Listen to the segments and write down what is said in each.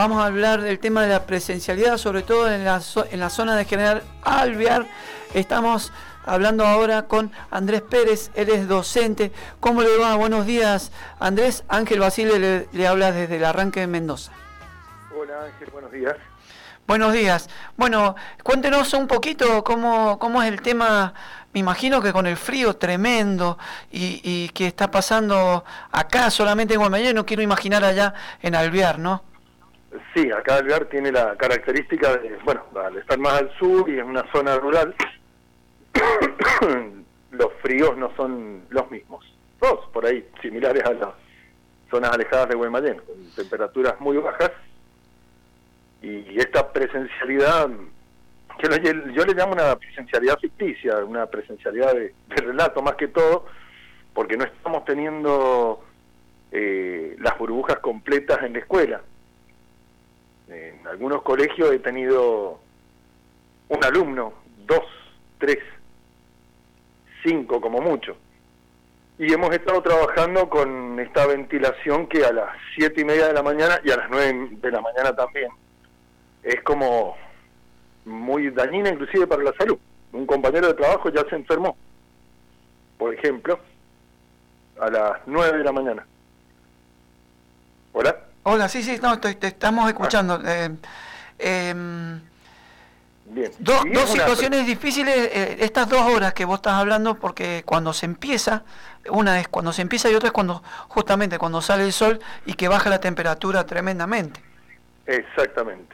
Vamos a hablar del tema de la presencialidad, sobre todo en la zona de General Alvear. Estamos hablando ahora con Andrés Pérez, él es docente. ¿Cómo le va? Buenos días, Andrés. Ángel Basile le habla desde el arranque de Mendoza. Hola Ángel, buenos días. Buenos días. Bueno, cuéntenos un poquito cómo es el tema. Me imagino que con el frío tremendo y que está pasando acá solamente en Guaymallén, no quiero imaginar allá en Alvear, ¿no? Sí, acá Alvear tiene la característica de, bueno, al estar más al sur y en una zona rural, los fríos no son los mismos. Todos por ahí similares a las zonas alejadas de Guaymallén, con temperaturas muy bajas. Y esta presencialidad, yo le llamo una presencialidad ficticia, una presencialidad de relato más que todo, porque no estamos teniendo las burbujas completas en la escuela. En algunos colegios he tenido un alumno, 2, 3, 5 como mucho. Y hemos estado trabajando con esta ventilación que a las 7:30 de la mañana y a las 9 de la mañana también es como muy dañina inclusive para la salud. Un compañero de trabajo ya se enfermó, por ejemplo, a las 9 de la mañana. ¿Hola? Hola, sí, no, te estamos escuchando. Bien. Dos situaciones difíciles, estas 2 horas que vos estás hablando, porque cuando se empieza, una es cuando se empieza y otra es justamente cuando sale el sol y que baja la temperatura tremendamente. Exactamente.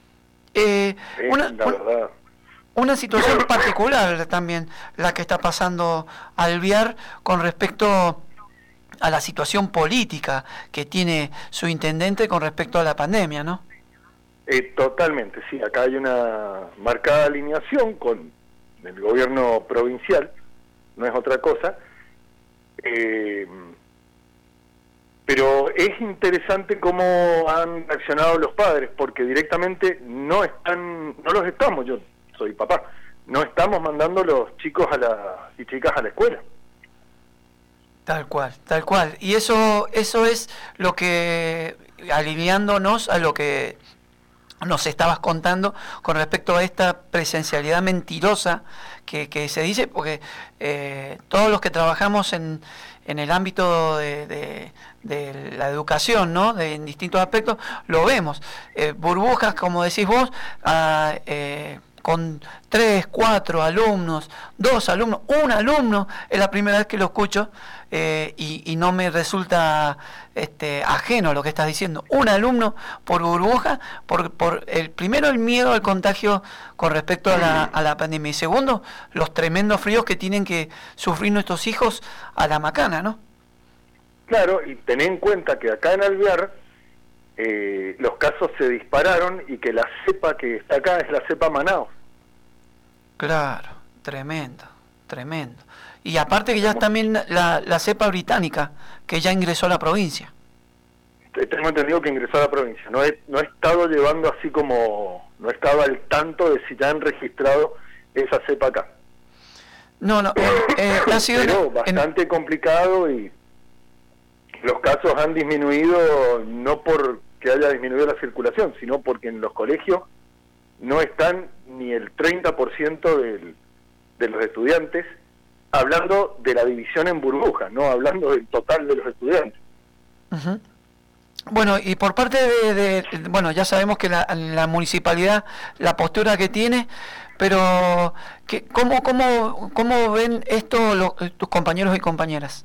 Una situación particular también la que está pasando Alvear con respecto a la situación política que tiene su intendente con respecto a la pandemia, ¿no? Totalmente, sí. Acá hay una marcada alineación con el gobierno provincial, no es otra cosa. Pero es interesante cómo han reaccionado los padres, porque directamente no los estamos, yo soy papá, no estamos mandando los chicos y chicas a la escuela. Tal cual. Y eso es lo que, alineándonos a lo que nos estabas contando con respecto a esta presencialidad mentirosa que se dice, porque todos los que trabajamos en el ámbito de la educación, ¿no? En distintos aspectos, lo vemos. Burbujas, como decís vos, con 3, 4 alumnos, 2 alumnos, 1 alumno, es la primera vez que lo escucho y no me resulta ajeno lo que estás diciendo. 1 alumno por burbuja, por primero el miedo al contagio con respecto a la pandemia y segundo, los tremendos fríos que tienen que sufrir nuestros hijos a la macana, ¿no? Claro, y ten en cuenta que acá en Alvear los casos se dispararon y que la cepa que está acá es la cepa Manaos. Claro, tremendo. Y aparte que ya también la cepa británica, que ya ingresó a la provincia. Tengo entendido que ingresó a la provincia. No he estado llevando así como, no estaba al tanto de si ya han registrado esa cepa acá. No, ha sido... Pero bastante complicado y los casos han disminuido no porque haya disminuido la circulación, sino porque en los colegios no están ni el 30% de los estudiantes, hablando de la división en burbujas, no hablando del total de los estudiantes. Uh-huh. Bueno, y por parte bueno, ya sabemos que la municipalidad, la postura que tiene, pero ¿cómo ven esto tus compañeros y compañeras?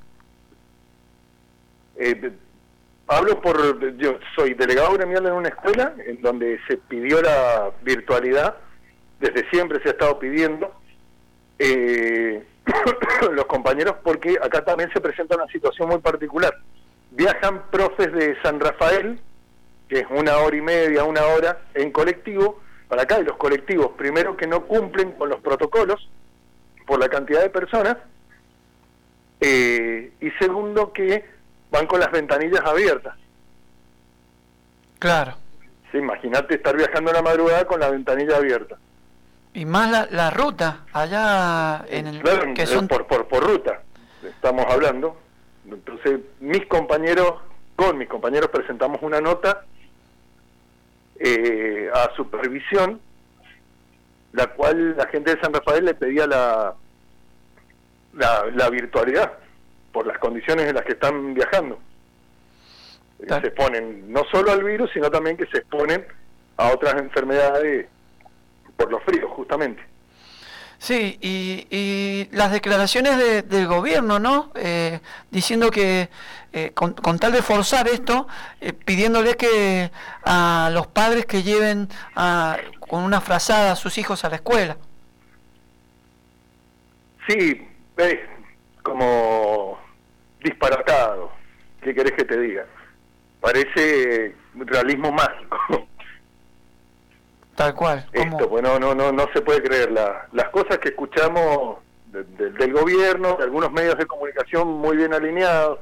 Yo soy delegado gremial en una escuela en donde se pidió la virtualidad, desde siempre se ha estado pidiendo, los compañeros, porque acá también se presenta una situación muy particular. Viajan profes de San Rafael, que es 1 hora y media, 1 hora, en colectivo, para acá, y los colectivos, primero que no cumplen con los protocolos, por la cantidad de personas, y segundo que van con las ventanillas abiertas. Claro. Sí, imagínate estar viajando en la madrugada con la ventanilla abierta. Y más la ruta, allá en el... Claro, que son... por ruta, estamos hablando. Entonces, con mis compañeros presentamos una nota a supervisión, la cual la gente de San Rafael le pedía la virtualidad por las condiciones en las que están viajando. Se exponen no solo al virus, sino también que se exponen a otras enfermedades por los fríos, justamente. Sí, y las declaraciones del gobierno, ¿no? Diciendo que con tal de forzar esto, pidiéndole que a los padres que lleven con una frazada a sus hijos a la escuela. Sí, es como disparatado. ¿Qué querés que te diga? Parece realismo mágico. Tal cual. Esto, pues no se puede creer. Las cosas que escuchamos del gobierno, de algunos medios de comunicación muy bien alineados,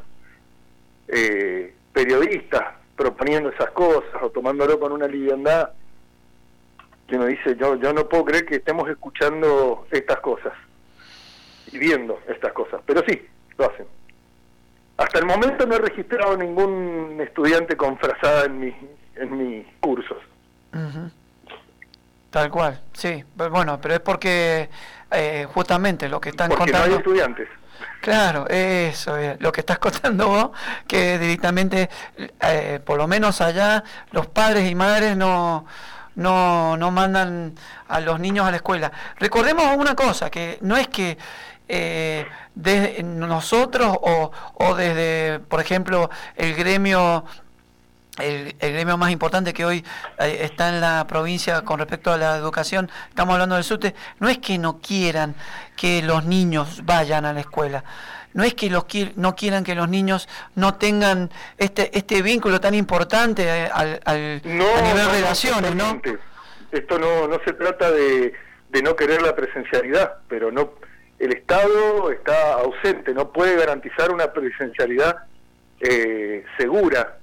periodistas proponiendo esas cosas o tomándolo con una liviandad, que uno dice, yo no puedo creer que estemos escuchando estas cosas y viendo estas cosas, pero sí, lo hacen. Hasta el momento no he registrado ningún estudiante con frazada en mis cursos. Uh-huh. Tal cual, sí. Bueno, pero es porque justamente lo que están porque contando... no hay estudiantes. Claro, eso es lo que estás contando vos, que directamente, por lo menos allá, los padres y madres no mandan a los niños a la escuela. Recordemos una cosa, que no es que desde nosotros o desde, por ejemplo, el gremio más importante que hoy está en la provincia con respecto a la educación, estamos hablando del SUTE, no es que no quieran que los niños vayan a la escuela, no es que no quieran que los niños no tengan este vínculo tan importante a nivel relaciones, ¿no? Esto no se trata de no querer la presencialidad, pero el Estado está ausente, no puede garantizar una presencialidad segura.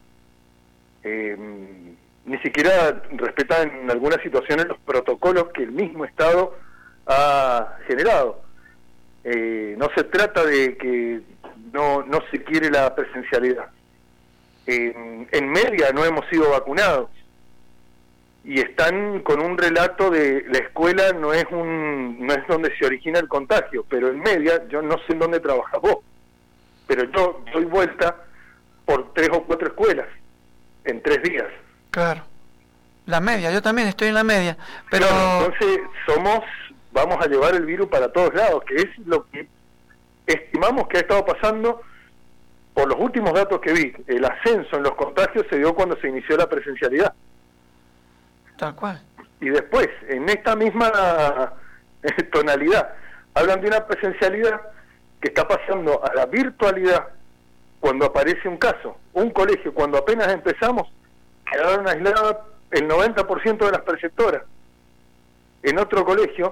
Ni siquiera respeta en algunas situaciones los protocolos que el mismo Estado ha generado. No se trata de que no se quiere la presencialidad. En media no hemos sido vacunados y están con un relato de la escuela no es donde se origina el contagio, pero en media, yo no sé en dónde trabajas vos, pero yo doy vuelta por 3 o 4 escuelas en 3 días. Claro. La media, yo también estoy en la media, pero... Claro, entonces vamos a llevar el virus para todos lados, que es lo que estimamos que ha estado pasando por los últimos datos que vi. El ascenso en los contagios se dio cuando se inició la presencialidad. Tal cual. Y después, en esta misma tonalidad, hablan de una presencialidad que está pasando a la virtualidad cuando aparece un caso. Un colegio, cuando apenas empezamos, quedaron aisladas el 90% de las preceptoras. En otro colegio,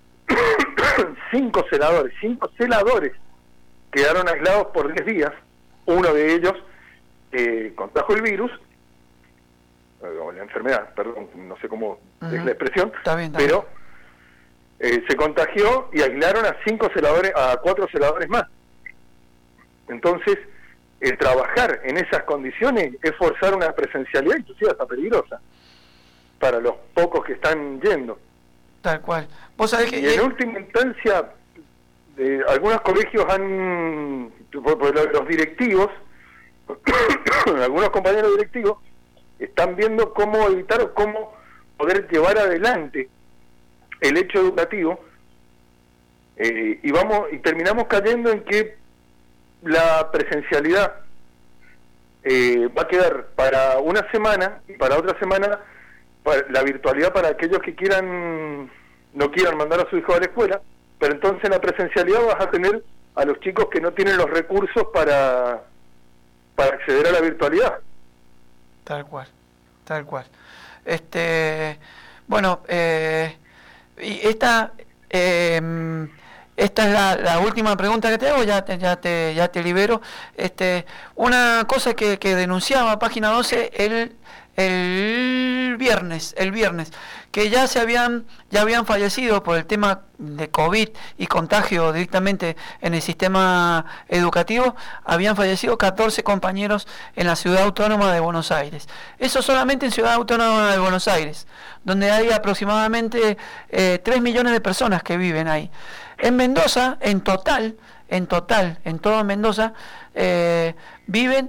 5 celadores quedaron aislados por 10 días. Uno de ellos contrajo el virus, o la enfermedad, perdón, no sé cómo es la expresión, está bien. Pero se contagió y aislaron a 4 celadores más. Entonces, el trabajar en esas condiciones es forzar una presencialidad, inclusive hasta peligrosa, para los pocos que están yendo. Tal cual. ¿Vos sabés que y en última instancia, algunos colegios los directivos, algunos compañeros directivos, están viendo cómo evitar o cómo poder llevar adelante el hecho educativo, y terminamos cayendo en que la presencialidad va a quedar para una semana y para otra semana la virtualidad para aquellos que no quieran mandar a su hijo a la escuela, pero entonces en la presencialidad vas a tener a los chicos que no tienen los recursos para acceder a la virtualidad. Tal cual. Bueno, y esta es la última pregunta que te hago, ya te libero. Una cosa que denunciaba Página 12 el viernes. viernes, que ya habían fallecido por el tema de COVID y contagio directamente en el sistema educativo, habían fallecido 14 compañeros en la Ciudad Autónoma de Buenos Aires. Eso solamente en Ciudad Autónoma de Buenos Aires, donde hay aproximadamente 3 millones de personas que viven ahí. En Mendoza, en total, en todo Mendoza, viven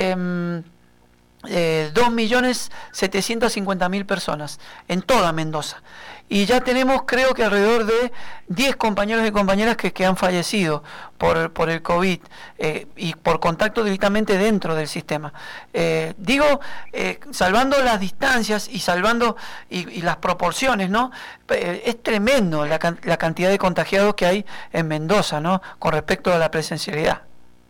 2.750.000 personas, en toda Mendoza. Y ya tenemos, creo que alrededor de 10 compañeros y compañeras que han fallecido por el COVID y por contacto directamente dentro del sistema. Salvando las distancias y salvando y las proporciones, ¿no? Es tremendo la cantidad de contagiados que hay en Mendoza, ¿no? Con respecto a la presencialidad.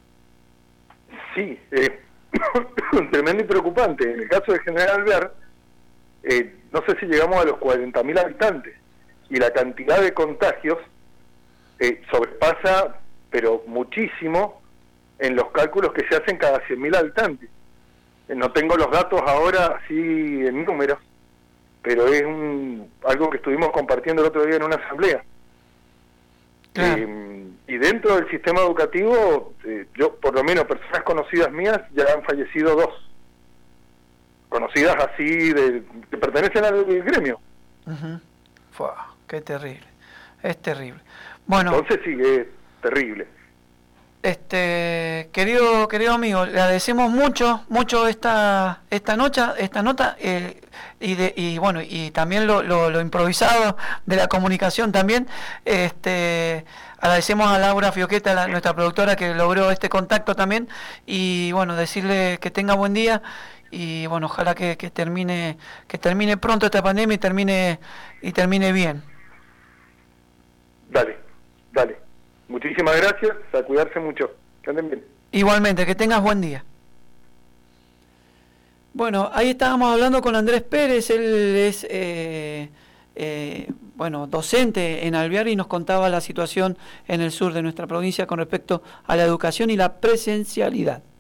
Sí, tremendo y preocupante. En el caso de General Alvear, no sé si llegamos a los 40.000 habitantes y la cantidad de contagios sobrepasa, pero muchísimo, en los cálculos que se hacen cada 100.000 habitantes. No tengo los datos ahora así en números, pero es algo que estuvimos compartiendo el otro día en una asamblea. Claro. Y dentro del sistema educativo, yo, por lo menos, personas conocidas mías, ya han fallecido 2. Conocidas así, que pertenecen al gremio. Uh-huh. Qué terrible. Es terrible. Bueno, entonces sí, es terrible. Querido amigo, le agradecemos mucho esta nota y bueno, y también lo improvisado de la comunicación también. Agradecemos a Laura Fioqueta, nuestra productora, que logró este contacto también, y bueno, decirle que tenga buen día y bueno, ojalá que termine pronto esta pandemia y termine bien. Dale. Muchísimas gracias, a cuidarse mucho. Que anden bien. Igualmente, que tengas buen día. Bueno, ahí estábamos hablando con Andrés Pérez, él es docente en Alvear y nos contaba la situación en el sur de nuestra provincia con respecto a la educación y la presencialidad.